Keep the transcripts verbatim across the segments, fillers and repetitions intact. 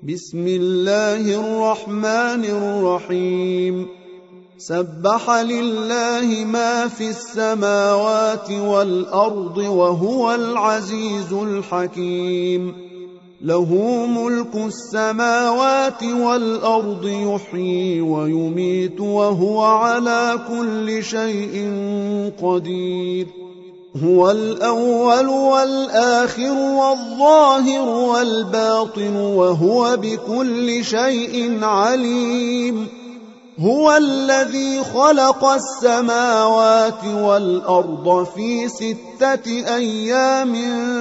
بسم الله الرحمن الرحيم سبح لله ما في السماوات والأرض وهو العزيز الحكيم له ملك السماوات والأرض يحيي ويميت وهو على كل شيء قدير هو الأول والآخر والظاهر والباطن وهو بكل شيء عليم هو الذي خلق السماوات والأرض في ستة أيام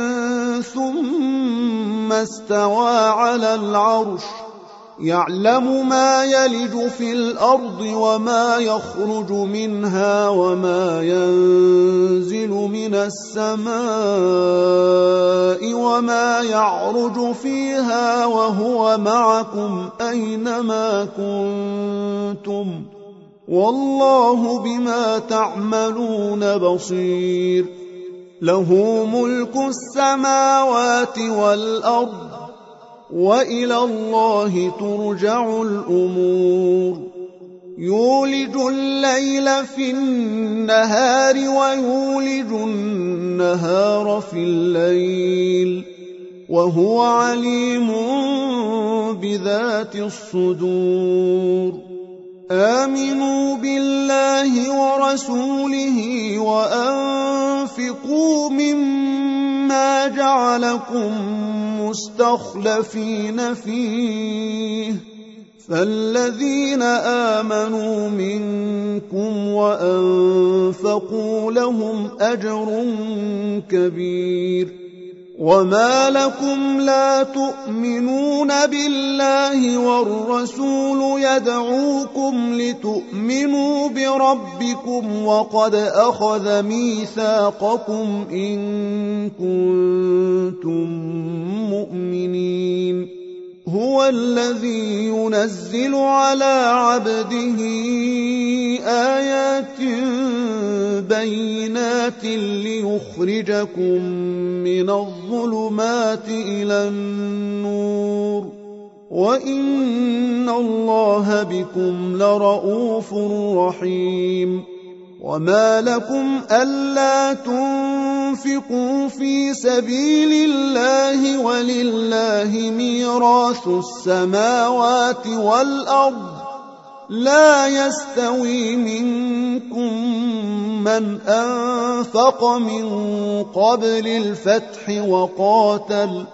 ثم استوى على العرش يعلم ما يلج في الأرض وما يخرج منها وما ينزل من السماء وما يعرج فيها وهو معكم أينما كنتم والله بما تعملون بصير له ملك السماوات والأرض وإلى الله ترجع الأمور يولج الليل في النهار ويولج النهار في الليل وهو عليم بذات الصدور آمنوا بالله ورسوله وأنفقوا مما جعلكم مستخلفين فيه فالذين آمنوا منكم وأنفقوا لهم أجر كبير وما لكم لا تؤمنون بالله والرسول يدعوكم لتؤمنوا بربكم وقد أخذ ميثاقكم إن كنتم مؤمنين هو الذي ينزل على عبده آيات بينات ليخرجكم من الظلمات إلى النور وإن الله بكم لرؤوف رحيم وما لكم ألا تنفقوا في سبيل الله ولله ميراث السماوات والأرض لا يستوي منكم من أنفق من قبل الفتح وقاتل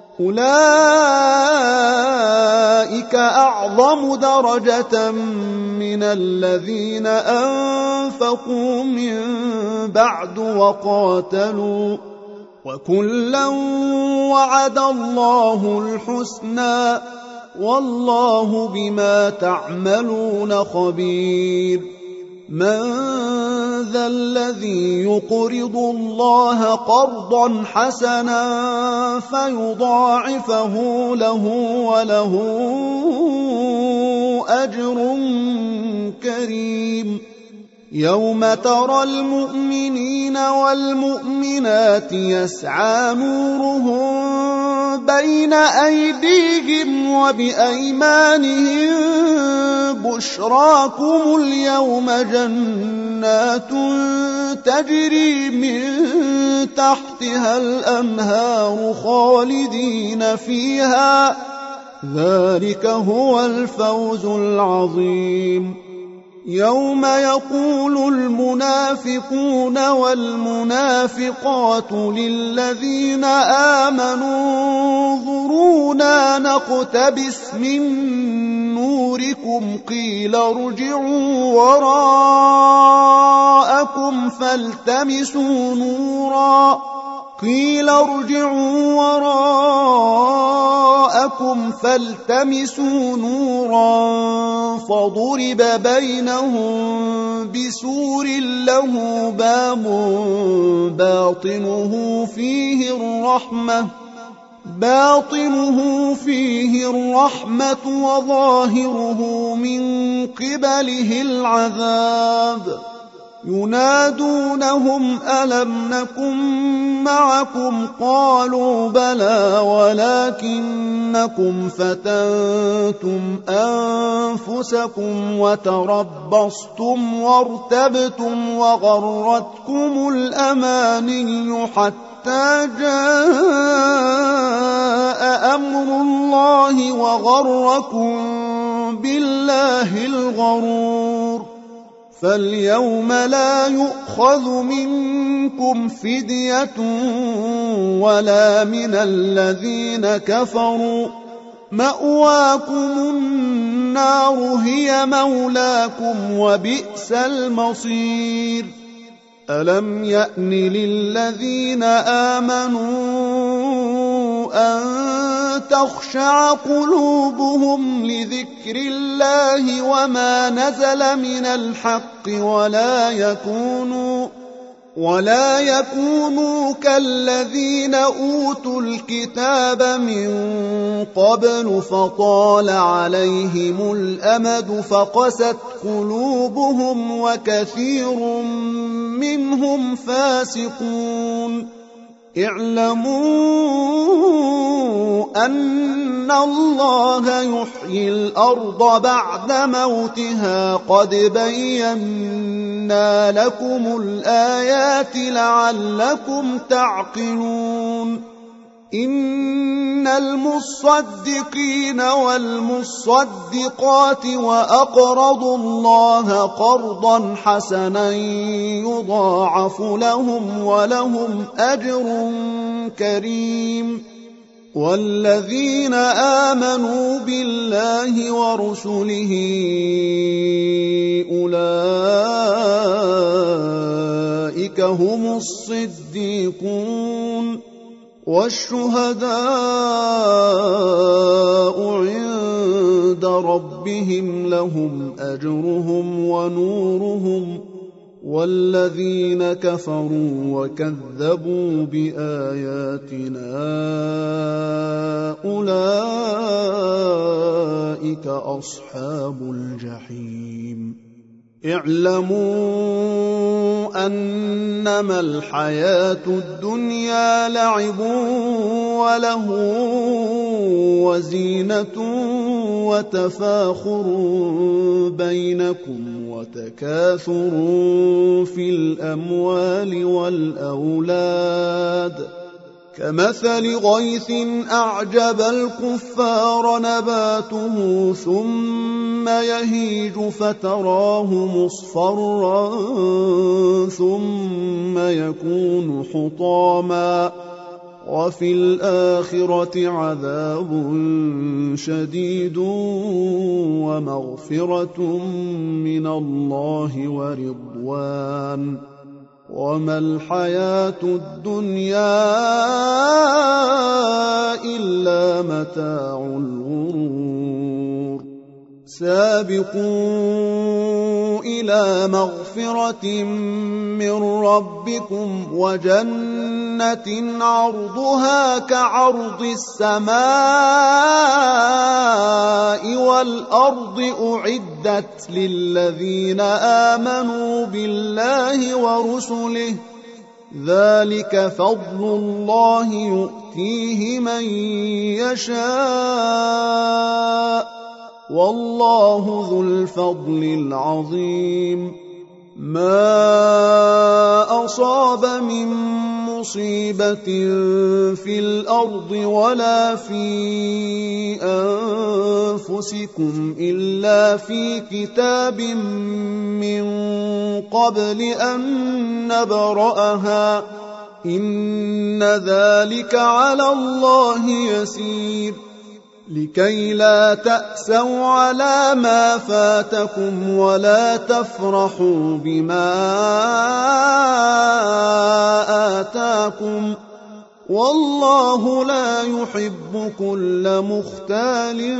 أولئك أعظم درجة من الذين أنفقوا من بعد وقاتلوا وكلا وعد الله الحسنى والله بما تعملون خبير من ذا الذي يقرض الله قرضا حسنا فيضاعفه له وله أجر كريم يوم ترى المؤمنين والمؤمنات يسعى نورهم بين أيديهم وبأيمانهم بشراكم اليوم جنات تجري من تحتها الأنهار خالدين فيها ذلك هو الفوز العظيم يوم يقول المنافقون والمنافقات للذين آمنوا انظرونا نقتبس من نوركم قيل ارجعوا وراءكم فالتمسوا نورا قيل ارجعوا وراءكم فالتمسوا نورا فضرب بينهم بسور له باب باطنه فيه الرحمة باطنه فيه الرحمة وظاهره من قبله العذاب ينادونهم ألم نكن معكم قالوا بلى ولكنكم فتنتم أنفسكم وتربصتم وارتبتم وغرتكم الأماني حتى جاء أمر الله وغركم بالله الغرور فاليوم لا يؤخذ منكم فدية ولا من الذين كفروا مأواكم النار هي مولاكم وبئس المصير ألم يأن للذين آمنوا أن تخشع قلوبهم لذكر الله وما نزل من الحق ولا يكونوا ولا يكونوا كالذين أوتوا الكتاب من قبل فطال عليهم الأمد فقست قلوبهم وكثير منهم فاسقون اعلموا أن الله يحيي الأرض بعد موتها قد بينا لكم الآيات لعلكم تعقلون إن المصدقين والمصدقات وأقرضوا الله قرضا حسنا يضاعف لهم ولهم أجر كريم والذين آمنوا بالله ورسله أولئك هم الصديقون والشهداء عند ربهم لهم أجرهم ونورهم والذين كفروا وكذبوا بآياتنا أولئك أصحاب الجحيم اعلموا أنما الحياة الدنيا لعب وله وزينة وتفاخر بينكم وتكاثر في الأموال والأولاد كمثل غيث أعجب الكفار نباته ثم يهيج فتراه مصفرا ثم يكون حطاما وفي الآخرة عذاب شديد ومغفرة من الله ورضوان وما الحياة الدنيا إلا متاع الغرور سابقوا إلى مغفرة من ربكم وجنة عرضها كعرض السماء والأرض أعدت للذين آمنوا بالله ورسله ذلك فضل الله يؤتيه من يشاء والله ذو الفضل العظيم ما أصاب من مصيبة في الأرض ولا في أنفسكم إلا في كتاب من قبل أن نبرأها إن ذلك على الله يسير لكي لا تأسوا على ما فاتكم ولا تفرحوا بما آتاكم والله لا يحب كل مختال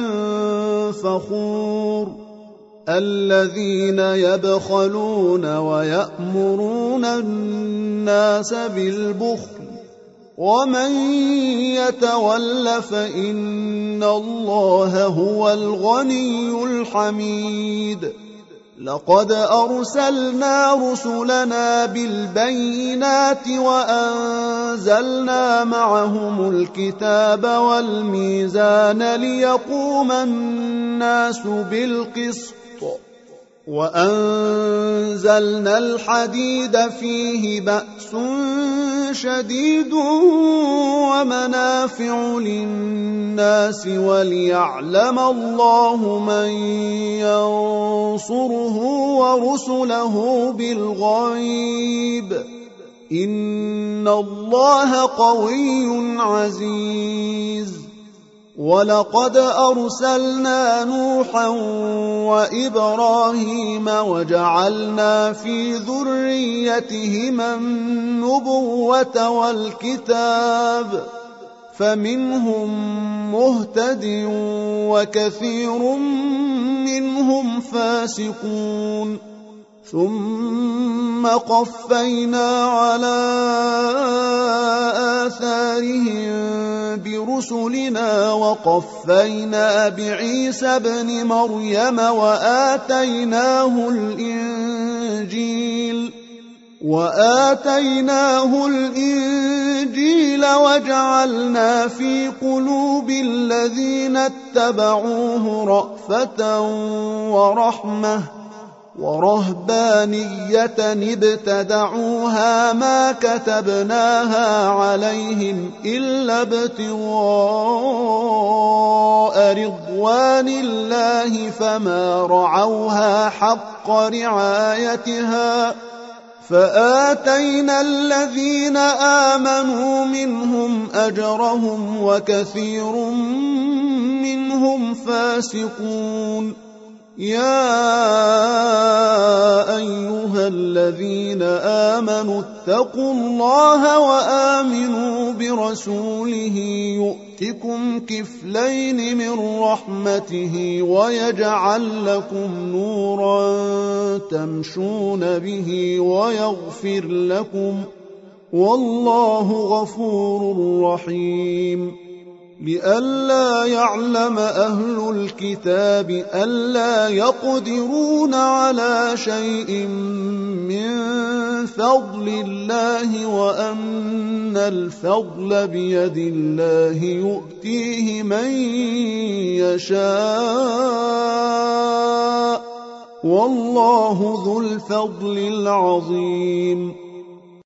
فخور الذين يبخلون ويأمرون الناس بالبخل ومن يتول فإن الله هو الغني الحميد لقد أرسلنا رسلنا بالبينات وأنزلنا معهم الكتاب والميزان ليقوم الناس بالقسط وأنزلنا الحديد فيه بأس شديد ومنافع للناس وليعلم الله من ينصره ورسله بالغيب إن الله قوي عزيز. ولقد أرسلنا نوحا وإبراهيم وجعلنا في ذريتهما النبوة والكتاب فمنهم مهتد وكثير منهم فاسقون ثم قفينا على آثارهم برسلنا وقفينا بعيسى ابن مريم وآتيناه الإنجيل وآتيناه الإنجيل وجعلنا في قلوب الذين اتبعوه رأفة ورحمة ورهبانية ابتدعوها ما كتبناها عليهم إلا ابتغاء رضوان الله فما رعوها حق رعايتها فآتينا الذين آمنوا منهم أجرهم وكثير منهم فاسقون. يا أيها الذين آمنوا اتقوا الله وآمنوا برسوله يؤتكم كفلين من رحمته ويجعل لكم نورا تمشون به ويغفر لكم والله غفور رحيم. لئلا يعلم أهل الكتاب ألا يقدرون على شيء من فضل الله وأن الفضل بيد الله يؤتيه من يشاء والله ذو الفضل العظيم.